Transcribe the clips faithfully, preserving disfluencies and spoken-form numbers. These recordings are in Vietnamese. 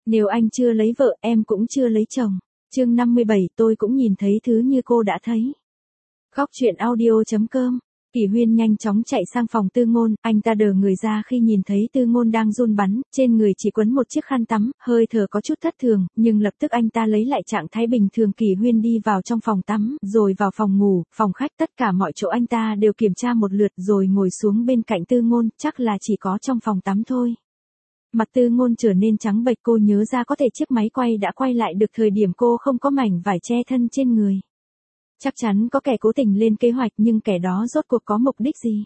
Nếu anh chưa lấy vợ, em cũng chưa lấy chồng. Chương năm mươi bảy, tôi cũng nhìn thấy thứ như cô đã thấy. Khóc chuyện audio chấm com. Kỷ Huyên nhanh chóng chạy sang phòng Tư Ngôn, anh ta đờ người ra khi nhìn thấy Tư Ngôn đang run bắn, trên người chỉ quấn một chiếc khăn tắm, hơi thở có chút thất thường, nhưng lập tức anh ta lấy lại trạng thái bình thường. Kỷ Huyên đi vào trong phòng tắm, rồi vào phòng ngủ, phòng khách, tất cả mọi chỗ anh ta đều kiểm tra một lượt rồi ngồi xuống bên cạnh Tư Ngôn, chắc là chỉ có trong phòng tắm thôi. Mặt Tư Ngôn trở nên trắng bệch, cô nhớ ra có thể chiếc máy quay đã quay lại được thời điểm cô không có mảnh vải che thân trên người. Chắc chắn có kẻ cố tình lên kế hoạch, nhưng kẻ đó rốt cuộc có mục đích gì?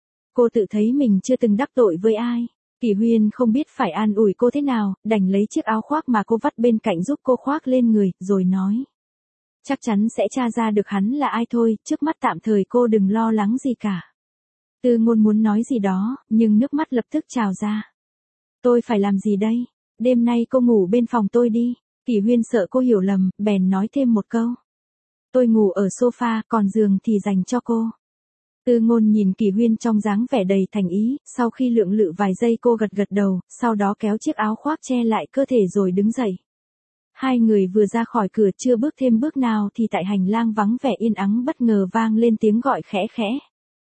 Cô tự thấy mình chưa từng đắc tội với ai. Kỷ Huyên không biết phải an ủi cô thế nào, đành lấy chiếc áo khoác mà cô vắt bên cạnh giúp cô khoác lên người, rồi nói. Chắc chắn sẽ tra ra được hắn là ai thôi, trước mắt tạm thời cô đừng lo lắng gì cả. Tư Ngôn muốn nói gì đó, nhưng nước mắt lập tức trào ra. Tôi phải làm gì đây? Đêm nay cô ngủ bên phòng tôi đi. Kỷ Huyên sợ cô hiểu lầm, bèn nói thêm một câu. Tôi ngủ ở sofa, còn giường thì dành cho cô. Tư Ngôn nhìn Kỷ Huyên trong dáng vẻ đầy thành ý, sau khi lưỡng lự vài giây cô gật gật đầu, sau đó kéo chiếc áo khoác che lại cơ thể rồi đứng dậy. Hai người vừa ra khỏi cửa chưa bước thêm bước nào thì tại hành lang vắng vẻ yên ắng bất ngờ vang lên tiếng gọi khẽ khẽ.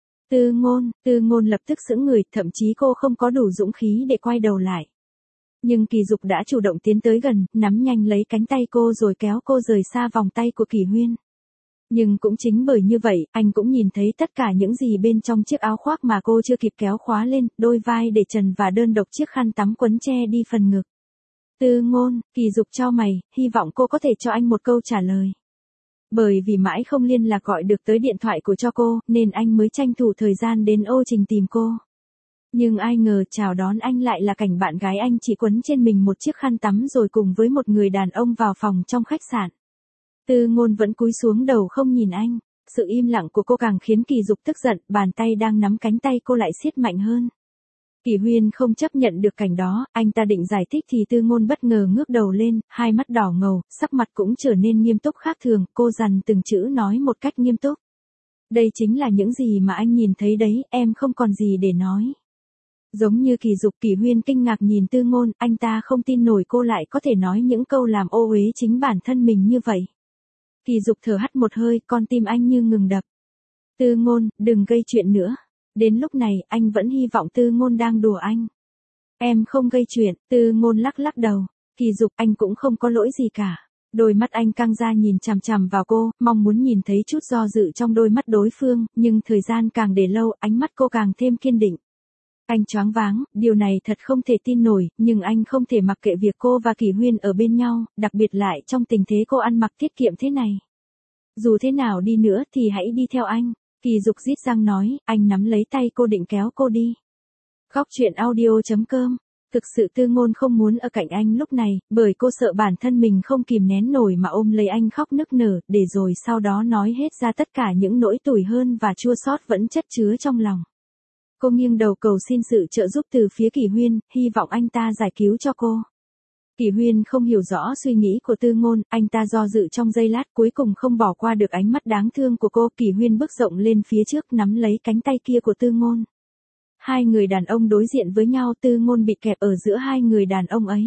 Tư Ngôn, Tư Ngôn lập tức sững người, thậm chí cô không có đủ dũng khí để quay đầu lại. Nhưng Kỳ Dục đã chủ động tiến tới gần, nắm nhanh lấy cánh tay cô rồi kéo cô rời xa vòng tay của Kỷ Huyên. Nhưng cũng chính bởi như vậy, anh cũng nhìn thấy tất cả những gì bên trong chiếc áo khoác mà cô chưa kịp kéo khóa lên, đôi vai để trần và đơn độc chiếc khăn tắm quấn che đi phần ngực. Tư Ngôn, Kỳ Dục chau mày, hy vọng cô có thể cho anh một câu trả lời. Bởi vì mãi không liên lạc gọi được tới điện thoại của cho cô, nên anh mới tranh thủ thời gian đến ô trình tìm cô. Nhưng ai ngờ chào đón anh lại là cảnh bạn gái anh chỉ quấn trên mình một chiếc khăn tắm rồi cùng với một người đàn ông vào phòng trong khách sạn. Tư Ngôn vẫn cúi xuống đầu không nhìn anh. Sự im lặng của cô càng khiến Kỳ Dục tức giận, bàn tay đang nắm cánh tay cô lại siết mạnh hơn. Kỷ Huyên không chấp nhận được cảnh đó, anh ta định giải thích thì Tư Ngôn bất ngờ ngước đầu lên, hai mắt đỏ ngầu, sắc mặt cũng trở nên nghiêm túc khác thường, cô dằn từng chữ nói một cách nghiêm túc. Đây chính là những gì mà anh nhìn thấy đấy, em không còn gì để nói. Giống như Kỳ Dục, Kỷ Huyên kinh ngạc nhìn Tư Ngôn, anh ta không tin nổi cô lại có thể nói những câu làm ô uế chính bản thân mình như vậy. Kỳ Dục thở hắt một hơi, con tim anh như ngừng đập. Tư Ngôn, đừng gây chuyện nữa. Đến lúc này, anh vẫn hy vọng Tư Ngôn đang đùa anh. Em không gây chuyện, Tư Ngôn lắc lắc đầu. Kỳ Dục, anh cũng không có lỗi gì cả. Đôi mắt anh căng ra nhìn chằm chằm vào cô, mong muốn nhìn thấy chút do dự trong đôi mắt đối phương, nhưng thời gian càng để lâu, ánh mắt cô càng thêm kiên định. Anh choáng váng, điều này thật không thể tin nổi, nhưng anh không thể mặc kệ việc cô và Kỷ Huyên ở bên nhau, đặc biệt lại trong tình thế cô ăn mặc tiết kiệm thế này. Dù thế nào đi nữa thì hãy đi theo anh. Kỳ Dục rít răng nói, anh nắm lấy tay cô định kéo cô đi. Khóc chuyện audio chấm com. Thực sự Tư Ngôn không muốn ở cạnh anh lúc này, bởi cô sợ bản thân mình không kìm nén nổi mà ôm lấy anh khóc nức nở, để rồi sau đó nói hết ra tất cả những nỗi tủi hơn và chua xót vẫn chất chứa trong lòng. Cô nghiêng đầu cầu xin sự trợ giúp từ phía Kỷ Huyên, hy vọng anh ta giải cứu cho cô. Kỷ Huyên không hiểu rõ suy nghĩ của Tư Ngôn, anh ta do dự trong giây lát cuối cùng không bỏ qua được ánh mắt đáng thương của cô. Kỷ Huyên bước rộng lên phía trước nắm lấy cánh tay kia của Tư Ngôn. Hai người đàn ông đối diện với nhau, Tư Ngôn bị kẹp ở giữa hai người đàn ông ấy.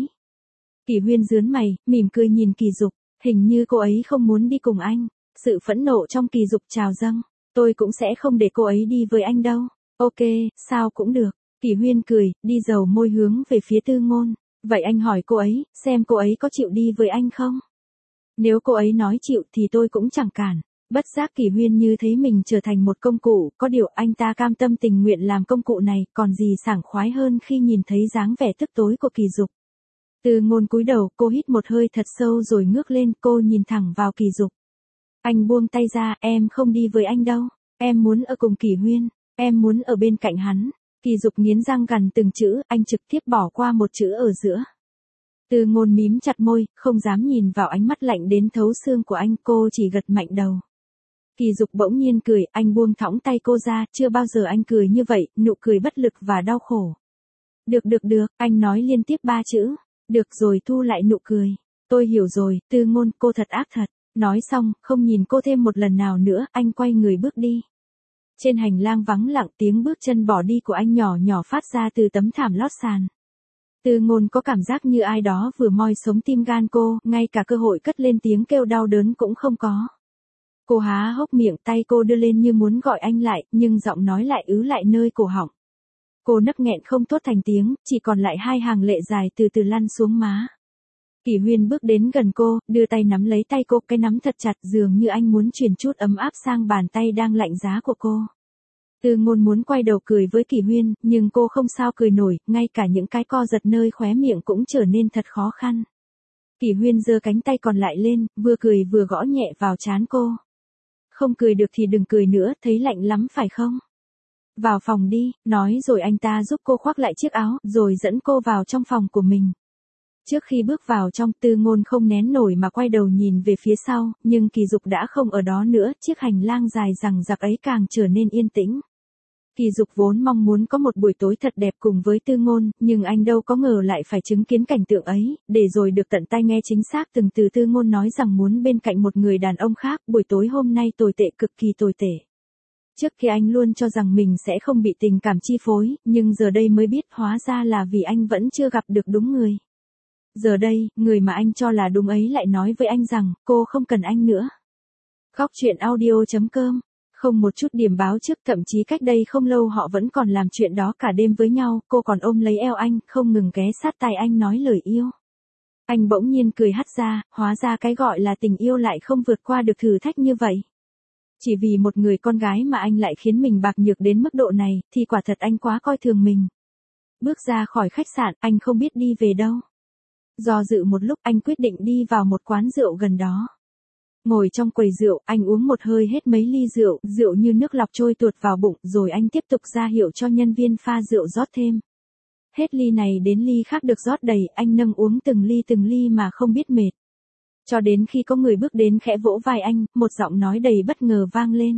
Kỷ Huyên rướn mày, mỉm cười nhìn Kỳ Dục, hình như cô ấy không muốn đi cùng anh. Sự phẫn nộ trong Kỳ Dục trào dâng, tôi cũng sẽ không để cô ấy đi với anh đâu. Ok, sao cũng được. Kỷ Huyên cười, đi dầu môi hướng về phía Tư Ngôn. Vậy anh hỏi cô ấy, xem cô ấy có chịu đi với anh không? Nếu cô ấy nói chịu thì tôi cũng chẳng cản. Bất giác Kỷ Huyên như thấy mình trở thành một công cụ, có điều anh ta cam tâm tình nguyện làm công cụ này, còn gì sảng khoái hơn khi nhìn thấy dáng vẻ tức tối của Kỳ Dục. Tư Ngôn cúi đầu, cô hít một hơi thật sâu rồi ngước lên, cô nhìn thẳng vào Kỳ Dục. Anh buông tay ra, em không đi với anh đâu, em muốn ở cùng Kỷ Huyên, em muốn ở bên cạnh hắn. Kỳ Dục nghiến răng gằn từng chữ, anh trực tiếp bỏ qua một chữ ở giữa. Tư Ngôn mím chặt môi, không dám nhìn vào ánh mắt lạnh đến thấu xương của anh, cô chỉ gật mạnh đầu. Kỳ Dục bỗng nhiên cười, anh buông thõng tay cô ra, chưa bao giờ anh cười như vậy, nụ cười bất lực và đau khổ. Được được được, anh nói liên tiếp ba chữ. Được rồi, thu lại nụ cười. Tôi hiểu rồi, Tư Ngôn, cô thật ác thật. Nói xong, không nhìn cô thêm một lần nào nữa, anh quay người bước đi. Trên hành lang vắng lặng, tiếng bước chân bỏ đi của anh nhỏ nhỏ phát ra từ tấm thảm lót sàn. Tư Ngôn có cảm giác như ai đó vừa moi sống tim gan cô, ngay cả cơ hội cất lên tiếng kêu đau đớn cũng không có. Cô há hốc miệng, tay cô đưa lên như muốn gọi anh lại, nhưng giọng nói lại ứ lại nơi cổ họng. Cô nấc nghẹn không thốt thành tiếng, chỉ còn lại hai hàng lệ dài từ từ lăn xuống má. Kỷ Huyên bước đến gần cô, đưa tay nắm lấy tay cô, cái nắm thật chặt dường như anh muốn truyền chút ấm áp sang bàn tay đang lạnh giá của cô. Tư Ngôn muốn quay đầu cười với Kỷ Huyên, nhưng cô không sao cười nổi, ngay cả những cái co giật nơi khóe miệng cũng trở nên thật khó khăn. Kỷ Huyên giơ cánh tay còn lại lên, vừa cười vừa gõ nhẹ vào trán cô. Không cười được thì đừng cười nữa, thấy lạnh lắm phải không? Vào phòng đi, nói rồi anh ta giúp cô khoác lại chiếc áo, rồi dẫn cô vào trong phòng của mình. Trước khi bước vào trong, Tư Ngôn không nén nổi mà quay đầu nhìn về phía sau, nhưng Kỳ Dục đã không ở đó nữa, chiếc hành lang dài dằng dặc ấy càng trở nên yên tĩnh. Kỳ Dục vốn mong muốn có một buổi tối thật đẹp cùng với Tư Ngôn, nhưng anh đâu có ngờ lại phải chứng kiến cảnh tượng ấy, để rồi được tận tai nghe chính xác từng từ Tư Ngôn nói rằng muốn bên cạnh một người đàn ông khác, buổi tối hôm nay tồi tệ, cực kỳ tồi tệ. Trước kia anh luôn cho rằng mình sẽ không bị tình cảm chi phối, nhưng giờ đây mới biết hóa ra là vì anh vẫn chưa gặp được đúng người. Giờ đây, người mà anh cho là đúng ấy lại nói với anh rằng, cô không cần anh nữa. Góc truyện audio chấm com. Không một chút điểm báo trước, thậm chí cách đây không lâu họ vẫn còn làm chuyện đó cả đêm với nhau, cô còn ôm lấy eo anh, không ngừng ghé sát tai anh nói lời yêu. Anh bỗng nhiên cười hắt ra, hóa ra cái gọi là tình yêu lại không vượt qua được thử thách như vậy. Chỉ vì một người con gái mà anh lại khiến mình bạc nhược đến mức độ này, thì quả thật anh quá coi thường mình. Bước ra khỏi khách sạn, anh không biết đi về đâu. Do dự một lúc, anh quyết định đi vào một quán rượu gần đó. Ngồi trong quầy rượu, anh uống một hơi hết mấy ly rượu, rượu như nước lọc trôi tuột vào bụng, rồi anh tiếp tục ra hiệu cho nhân viên pha rượu rót thêm. Hết ly này đến ly khác được rót đầy, anh nâng uống từng ly từng ly mà không biết mệt. Cho đến khi có người bước đến khẽ vỗ vai anh, một giọng nói đầy bất ngờ vang lên.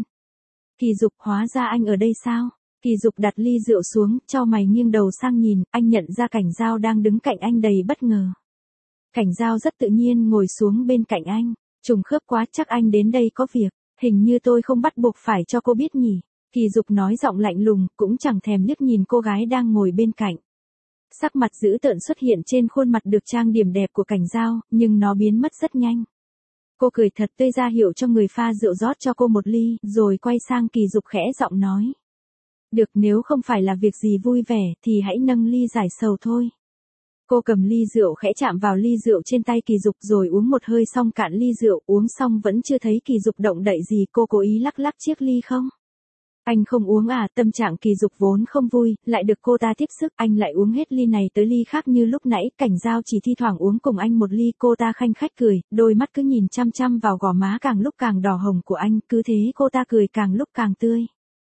Kỳ Dục, hóa ra anh ở đây sao? Kỳ Dục đặt ly rượu xuống, chau mày nghiêng đầu sang nhìn, anh nhận ra Cảnh Giao đang đứng cạnh anh đầy bất ngờ. Cảnh Giao rất tự nhiên ngồi xuống bên cạnh anh. Trùng khớp quá, chắc anh đến đây có việc, hình như tôi không bắt buộc phải cho cô biết nhỉ. Kỳ Dục nói giọng lạnh lùng, cũng chẳng thèm liếc nhìn cô gái đang ngồi bên cạnh. Sắc mặt dữ tợn xuất hiện trên khuôn mặt được trang điểm đẹp của Cảnh Giao, nhưng nó biến mất rất nhanh. Cô cười thật tươi ra hiệu cho người pha rượu rót cho cô một ly, rồi quay sang Kỳ Dục khẽ giọng nói. Được, nếu không phải là việc gì vui vẻ, thì hãy nâng ly giải sầu thôi. Cô cầm ly rượu khẽ chạm vào ly rượu trên tay Kỳ Dục rồi uống một hơi xong cạn ly rượu, uống xong vẫn chưa thấy Kỳ Dục động đậy gì, cô cố ý lắc lắc chiếc ly không? Anh không uống à? Tâm trạng Kỳ Dục vốn không vui, lại được cô ta tiếp sức, anh lại uống hết ly này tới ly khác như lúc nãy. Cảnh Giao chỉ thi thoảng uống cùng anh một ly, cô ta khanh khách cười, đôi mắt cứ nhìn chăm chăm vào gò má càng lúc càng đỏ hồng của anh, cứ thế cô ta cười càng lúc càng tươi.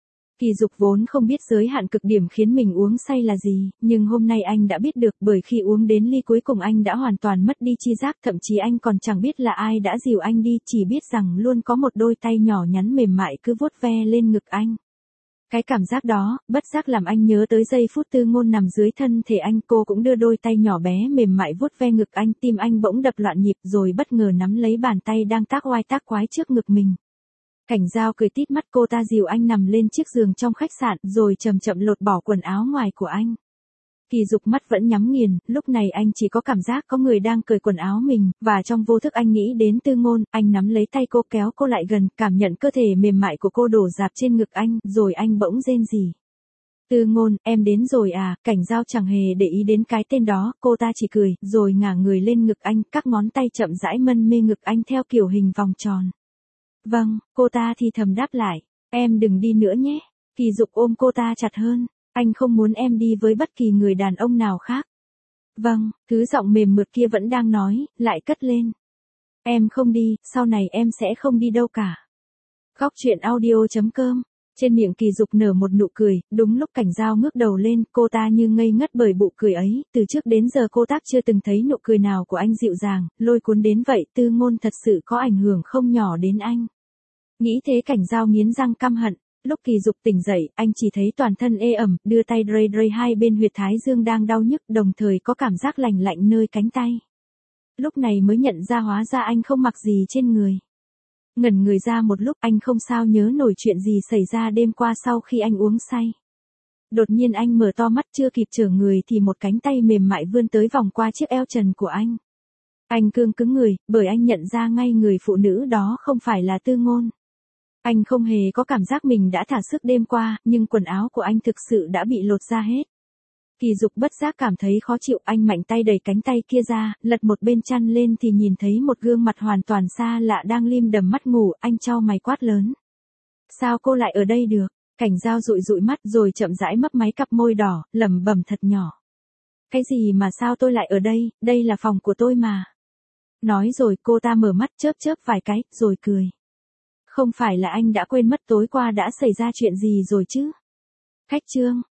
Kỳ Dục vốn không biết giới hạn cực điểm khiến mình uống say là gì, nhưng hôm nay anh đã biết được, bởi khi uống đến ly cuối cùng anh đã hoàn toàn mất đi tri giác, thậm chí anh còn chẳng biết là ai đã dìu anh đi, chỉ biết rằng luôn có một đôi tay nhỏ nhắn mềm mại cứ vuốt ve lên ngực anh. Cái cảm giác đó, bất giác làm anh nhớ tới giây phút Tư Ngôn nằm dưới thân thể anh, cô cũng đưa đôi tay nhỏ bé mềm mại vuốt ve ngực anh, tim anh bỗng đập loạn nhịp rồi bất ngờ nắm lấy bàn tay đang tác oai tác quái trước ngực mình. Cảnh Giao cười tít mắt, cô ta dìu anh nằm lên chiếc giường trong khách sạn, rồi chậm chậm lột bỏ quần áo ngoài của anh. Kỳ Dục mắt vẫn nhắm nghiền, lúc này anh chỉ có cảm giác có người đang cởi quần áo mình, và trong vô thức anh nghĩ đến Tư Ngôn, anh nắm lấy tay cô kéo cô lại gần, cảm nhận cơ thể mềm mại của cô đổ rạp trên ngực anh, rồi anh bỗng rên rỉ. Tư Ngôn, em đến rồi à? Cảnh Giao chẳng hề để ý đến cái tên đó, cô ta chỉ cười, rồi ngả người lên ngực anh, các ngón tay chậm rãi mân mê ngực anh theo kiểu hình vòng tròn. Vâng, cô ta thì thầm đáp lại, em đừng đi nữa nhé. Kỳ Dục ôm cô ta chặt hơn, anh không muốn em đi với bất kỳ người đàn ông nào khác. Vâng, thứ giọng mềm mượt kia vẫn đang nói, lại cất lên. Em không đi, sau này em sẽ không đi đâu cả. Góc truyện audio chấm com. Trên miệng Kỳ Dục nở một nụ cười, đúng lúc Cảnh Giao ngước đầu lên, cô ta như ngây ngất bởi bụ cười ấy, từ trước đến giờ cô ta chưa từng thấy nụ cười nào của anh dịu dàng, lôi cuốn đến vậy. Tư Ngôn thật sự có ảnh hưởng không nhỏ đến anh. Nghĩ thế Cảnh Giao nghiến răng căm hận. Lúc Kỳ Dục tỉnh dậy, anh chỉ thấy toàn thân ê ẩm, đưa tay rây rây hai bên huyệt thái dương đang đau nhức, đồng thời có cảm giác lành lạnh nơi cánh tay. Lúc này mới nhận ra hóa ra anh không mặc gì trên người. Ngẩn người ra một lúc, anh không sao nhớ nổi chuyện gì xảy ra đêm qua sau khi anh uống say. Đột nhiên anh mở to mắt, chưa kịp trở người thì một cánh tay mềm mại vươn tới vòng qua chiếc eo trần của anh. Anh cương cứng người, bởi anh nhận ra ngay người phụ nữ đó không phải là Tư Ngôn. Anh không hề có cảm giác mình đã thả sức đêm qua, nhưng quần áo của anh thực sự đã bị lột ra hết. Kỳ Dục bất giác cảm thấy khó chịu, anh mạnh tay đẩy cánh tay kia ra, lật một bên chăn lên thì nhìn thấy một gương mặt hoàn toàn xa lạ đang lim đầm mắt ngủ, anh chau mày quát lớn. Sao cô lại ở đây được? Cảnh Giao dụi dụi mắt rồi chậm rãi mấp máy cặp môi đỏ, lẩm bẩm thật nhỏ. Cái gì mà sao tôi lại ở đây, đây là phòng của tôi mà. Nói rồi cô ta mở mắt chớp chớp vài cái, rồi cười. Không phải là anh đã quên mất tối qua đã xảy ra chuyện gì rồi chứ? Khách Trương,